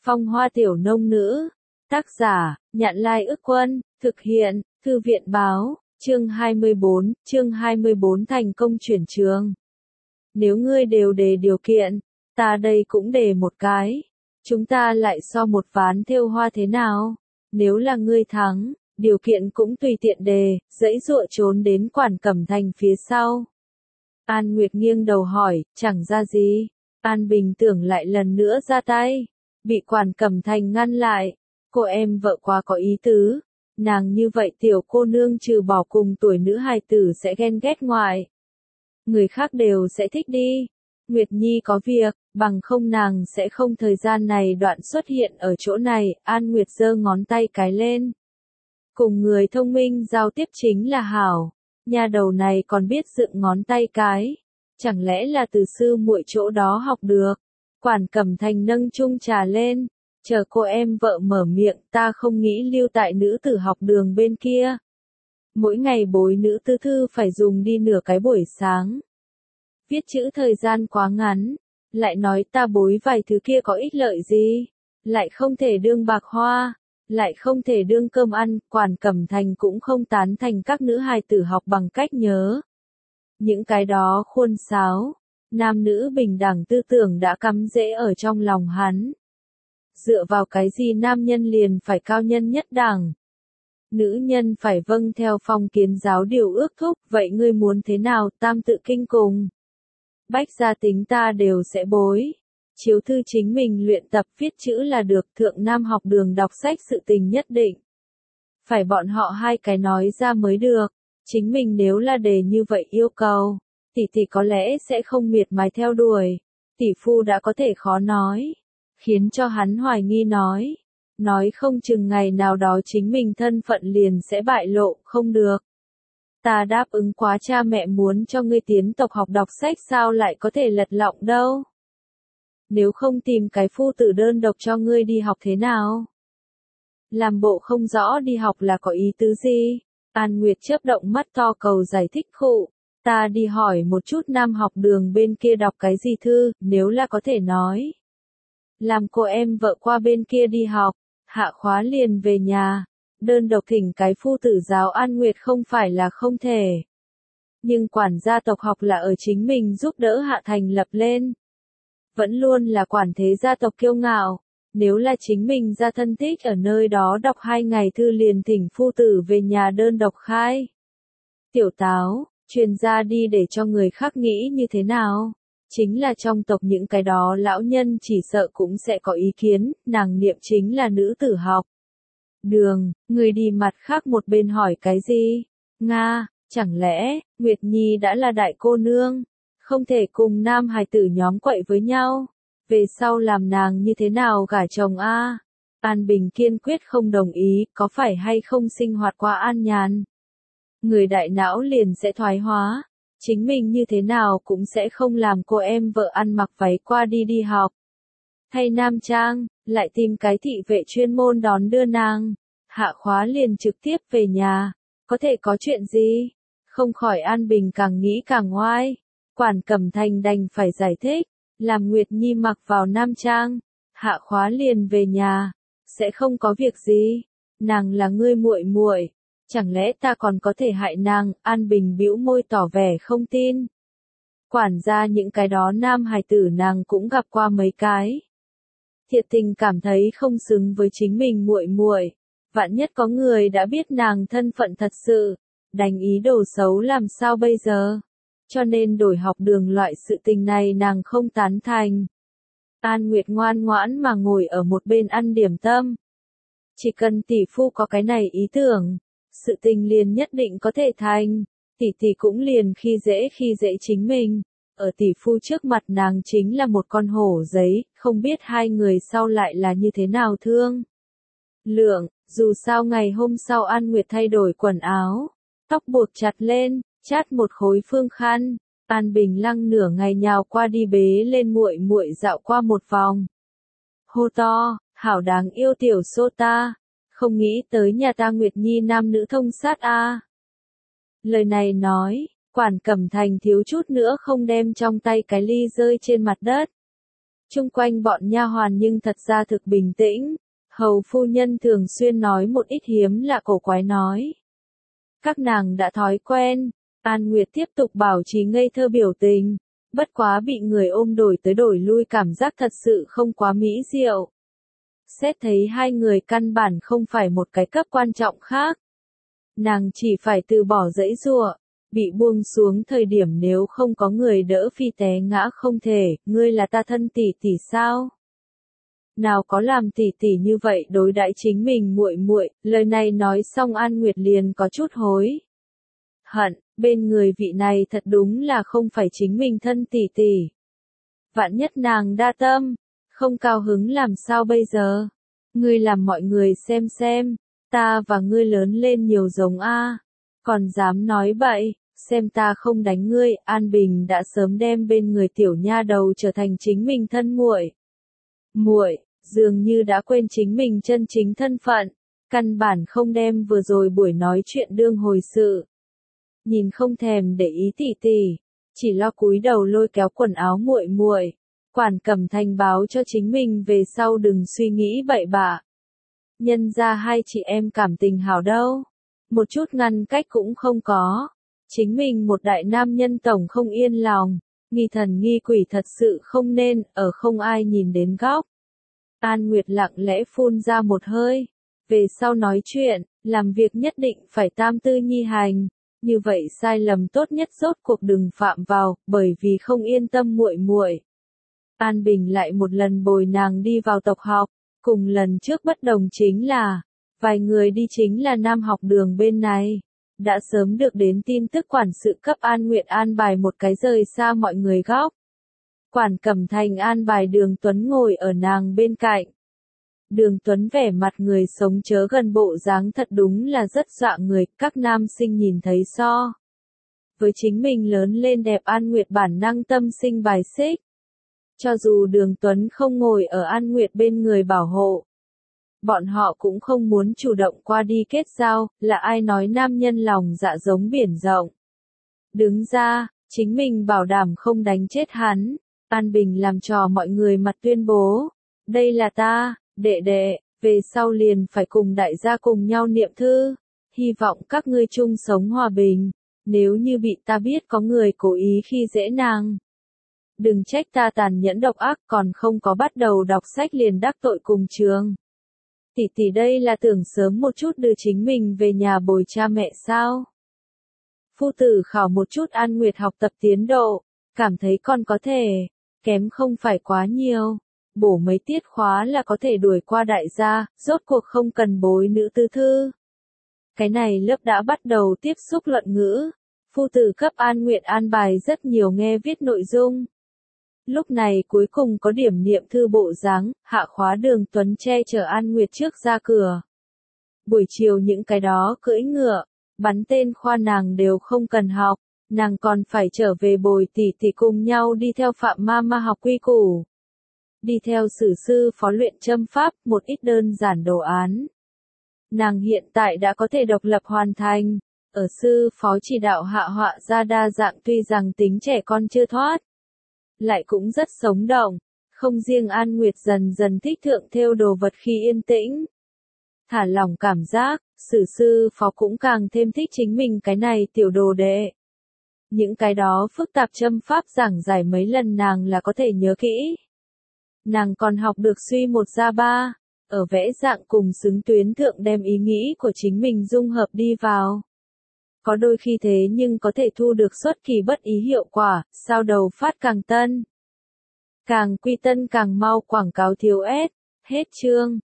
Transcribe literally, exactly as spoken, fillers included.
Phong hoa tiểu nông nữ. Tác giả, Nhạn Lai Ức Quân, thực hiện, Thư viện Báo, chương hai mươi bốn, chương hai mươi bốn thành công chuyển trường. Nếu ngươi đều đề điều kiện, ta đây cũng đề một cái. Chúng ta lại so một ván thêu hoa thế nào? Nếu là ngươi thắng, điều kiện cũng tùy tiện đề, dãy dụa trốn đến Quản Cẩm Thành phía sau. An Nguyệt nghiêng đầu hỏi, chẳng ra gì. An Bình tưởng lại lần nữa ra tay, bị Quản Cẩm Thành ngăn lại. Cô em vợ quá có ý tứ, nàng như vậy tiểu cô nương trừ bỏ cùng tuổi nữ hài tử sẽ ghen ghét ngoại. Người khác đều sẽ thích đi. Nguyệt Nhi có việc, bằng không nàng sẽ không thời gian này đoạn xuất hiện ở chỗ này. An Nguyệt giơ ngón tay cái lên. Cùng người thông minh giao tiếp chính là hảo. Nhà đầu này còn biết dựng ngón tay cái. Chẳng lẽ là từ sư muội chỗ đó học được. Quản Cẩm Thành nâng chung trà lên. Chờ cô em vợ mở miệng, ta không nghĩ lưu tại nữ tử học đường bên kia. Mỗi ngày bối nữ tư thư phải dùng đi nửa cái buổi sáng. Viết chữ thời gian quá ngắn, lại nói ta bối vài thứ kia có ích lợi gì, lại không thể đương bạc hoa, lại không thể đương cơm ăn. Quản Cẩm Thành cũng không tán thành các nữ hài tử học bằng cách nhớ. Những cái đó khuôn sáo, nam nữ bình đẳng tư tưởng đã cắm rễ ở trong lòng hắn. Dựa vào cái gì nam nhân liền phải cao nhân nhất đẳng? Nữ nhân phải vâng theo phong kiến giáo điều ước thúc, vậy ngươi muốn thế nào? Tam tự kinh cùng. Bách gia tính ta đều sẽ bối. Chiếu thư chính mình luyện tập viết chữ là được. Thượng nam học đường đọc sách sự tình nhất định. Phải bọn họ hai cái nói ra mới được. Chính mình nếu là đề như vậy yêu cầu, tỷ tỷ có lẽ sẽ không miệt mài theo đuổi. Tỷ phu đã có thể khó nói. Khiến cho hắn hoài nghi nói. Nói không chừng ngày nào đó chính mình thân phận liền sẽ bại lộ, không được. Ta đáp ứng quá cha mẹ muốn cho ngươi tiến tộc học đọc sách sao lại có thể lật lọng đâu. Nếu không tìm cái phu tử đơn độc cho ngươi đi học thế nào? Làm bộ không rõ đi học là có ý tứ gì? An Nguyệt chớp động mắt to cầu giải thích khụ. Ta đi hỏi một chút nam học đường bên kia đọc cái gì thư, nếu là có thể nói. Làm cô em vợ qua bên kia đi học, hạ khóa liền về nhà, đơn độc thỉnh cái phu tử giáo. An Nguyệt không phải là không thể. Nhưng quản gia tộc học là ở chính mình giúp đỡ hạ thành lập lên. Vẫn luôn là quản thế gia tộc kiêu ngạo, nếu là chính mình ra thân thích ở nơi đó đọc hai ngày thư liền thỉnh phu tử về nhà đơn độc khai. Tiểu táo, truyền ra đi để cho người khác nghĩ như thế nào? Chính là trong tộc những cái đó lão nhân chỉ sợ cũng sẽ có ý kiến, nàng niệm chính là nữ tử học. Đường, người đi mặt khác một bên hỏi cái gì? Nga, chẳng lẽ, Nguyệt Nhi đã là đại cô nương, không thể cùng nam hài tử nhóm quậy với nhau, về sau làm nàng như thế nào gả chồng a? An Bình kiên quyết không đồng ý, có phải hay không sinh hoạt quá an nhàn? Người đại não liền sẽ thoái hóa. Chính mình như thế nào cũng sẽ không làm cô em vợ ăn mặc váy qua đi đi học. Thay nam trang, lại tìm cái thị vệ chuyên môn đón đưa nàng. Hạ khóa liền trực tiếp về nhà. Có thể có chuyện gì? Không khỏi An Bình càng nghĩ càng ngoai. Quản Cẩm Thành đành phải giải thích. Làm Nguyệt Nhi mặc vào nam trang. Hạ khóa liền về nhà. Sẽ không có việc gì. Nàng là ngươi muội muội. Chẳng lẽ ta còn có thể hại nàng? An Bình bĩu môi tỏ vẻ không tin. Quản gia những cái đó nam hài tử nàng cũng gặp qua mấy cái. Thiệt tình cảm thấy không xứng với chính mình muội muội. Vạn nhất có người đã biết nàng thân phận thật sự, đánh ý đồ xấu làm sao bây giờ? Cho nên đổi học đường loại sự tình này nàng không tán thành. An Nguyệt ngoan ngoãn mà ngồi ở một bên ăn điểm tâm. Chỉ cần tỷ phu có cái này ý tưởng, sự tình liền nhất định có thể thành. Tỷ tỷ cũng liền khi dễ khi dễ chính mình. Ở tỷ phu trước mặt nàng chính là một con hổ giấy, không biết hai người sau lại là như thế nào thương. Lượng, dù sao ngày hôm sau An Nguyệt thay đổi quần áo, tóc buộc chặt lên, chát một khối phương khăn. An Bình Lăng nửa ngày nhào qua đi bế lên muội muội dạo qua một vòng. Hô to, hảo đáng yêu tiểu sô ta. Không nghĩ tới nhà ta Nguyệt Nhi nam nữ thông sát a. Lời này nói, Quản Cẩm Thành thiếu chút nữa không đem trong tay cái ly rơi trên mặt đất. Chung quanh bọn nha hoàn nhưng thật ra thực bình tĩnh. Hầu phu nhân thường xuyên nói một ít hiếm lạ cổ quái nói. Các nàng đã thói quen. An Nguyệt tiếp tục bảo trì ngây thơ biểu tình. Bất quá bị người ôm đổi tới đổi lui cảm giác thật sự không quá mỹ diệu. Xét thấy hai người căn bản không phải một cái cấp quan trọng khác. Nàng chỉ phải từ bỏ dãy giụa, bị buông xuống thời điểm nếu không có người đỡ phi té ngã không thể, ngươi là ta thân tỷ tỷ sao? Nào có làm tỷ tỷ như vậy đối đãi chính mình muội muội, lời này nói xong An Nguyệt liền có chút hối hận, bên người vị này thật đúng là không phải chính mình thân tỷ tỷ. Vạn nhất nàng đa tâm, không cao hứng làm sao bây giờ? Ngươi làm mọi người xem xem, ta và ngươi lớn lên nhiều giống a, còn dám nói bậy, xem ta không đánh ngươi. An Bình đã sớm đem bên người tiểu nha đầu trở thành chính mình thân muội. Muội, dường như đã quên chính mình chân chính thân phận, căn bản không đem vừa rồi buổi nói chuyện đương hồi sự. Nhìn không thèm để ý tỷ tỷ, chỉ lo cúi đầu lôi kéo quần áo muội muội. Quản Cẩm Thành báo cho chính mình về sau đừng suy nghĩ bậy bạ. Nhân ra hai chị em cảm tình hảo đâu, một chút ngăn cách cũng không có. Chính mình một đại nam nhân tổng không yên lòng, nghi thần nghi quỷ thật sự không nên, ở không ai nhìn đến góc. An Nguyệt lặng lẽ phun ra một hơi, về sau nói chuyện, làm việc nhất định phải tam tư nhi hành, như vậy sai lầm tốt nhất rốt cuộc đừng phạm vào, bởi vì không yên tâm muội muội. An Bình lại một lần bồi nàng đi vào tộc học, cùng lần trước bất đồng chính là, vài người đi chính là nam học đường bên này. Đã sớm được đến tin tức quản sự cấp An Nguyệt an bài một cái rời xa mọi người góc. Quản Cẩm Thành an bài Đường Tuấn ngồi ở nàng bên cạnh. Đường Tuấn vẻ mặt người sống chớ gần bộ dáng thật đúng là rất dọa người, các nam sinh nhìn thấy so. Với chính mình lớn lên đẹp An Nguyệt bản năng tâm sinh bài xích. Cho dù Đường Tuấn không ngồi ở An Nguyệt bên người bảo hộ. Bọn họ cũng không muốn chủ động qua đi kết giao, là ai nói nam nhân lòng dạ giống biển rộng. Đứng ra, chính mình bảo đảm không đánh chết hắn. An Bình làm trò mọi người mặt tuyên bố. Đây là ta, đệ đệ, về sau liền phải cùng đại gia cùng nhau niệm thư. Hy vọng các ngươi chung sống hòa bình. Nếu như bị ta biết có người cố ý khi dễ nàng. Đừng trách ta tàn nhẫn độc ác còn không có bắt đầu đọc sách liền đắc tội cùng trường. Tỷ tỷ đây là tưởng sớm một chút đưa chính mình về nhà bồi cha mẹ sao? Phu tử khảo một chút An Nguyệt học tập tiến độ, cảm thấy con có thể, kém không phải quá nhiều, bổ mấy tiết khóa là có thể đuổi qua đại gia, rốt cuộc không cần bối nữ tư thư. Cái này lớp đã bắt đầu tiếp xúc luận ngữ, phu tử cấp An Nguyệt an bài rất nhiều nghe viết nội dung. Lúc này cuối cùng có điểm niệm thư bộ dáng, hạ khóa Đường Tuấn che chở An Nguyệt trước ra cửa. Buổi chiều những cái đó cưỡi ngựa, bắn tên khoa nàng đều không cần học, nàng còn phải trở về bồi tỷ tỷ cùng nhau đi theo Phạm ma ma học quy củ. Đi theo sử sư phó luyện châm pháp, một ít đơn giản đồ án. Nàng hiện tại đã có thể độc lập hoàn thành, ở sư phó chỉ đạo hạ họa ra đa dạng tuy rằng tính trẻ con chưa thoát. Lại cũng rất sống động, không riêng An Nguyệt dần dần thích thượng thêu đồ vật khi yên tĩnh. Thả lỏng cảm giác, sử sư phó cũng càng thêm thích chính mình cái này tiểu đồ đệ. Những cái đó phức tạp châm pháp giảng giải mấy lần nàng là có thể nhớ kỹ. Nàng còn học được suy một ra ba, ở vẽ dạng cùng xứng tuyến thượng đem ý nghĩ của chính mình dung hợp đi vào. Có đôi khi thế nhưng có thể thu được xuất kỳ bất ý hiệu quả, sao đầu phát càng tân. Càng quy tân càng mau quảng cáo thiếu ép, hết chương.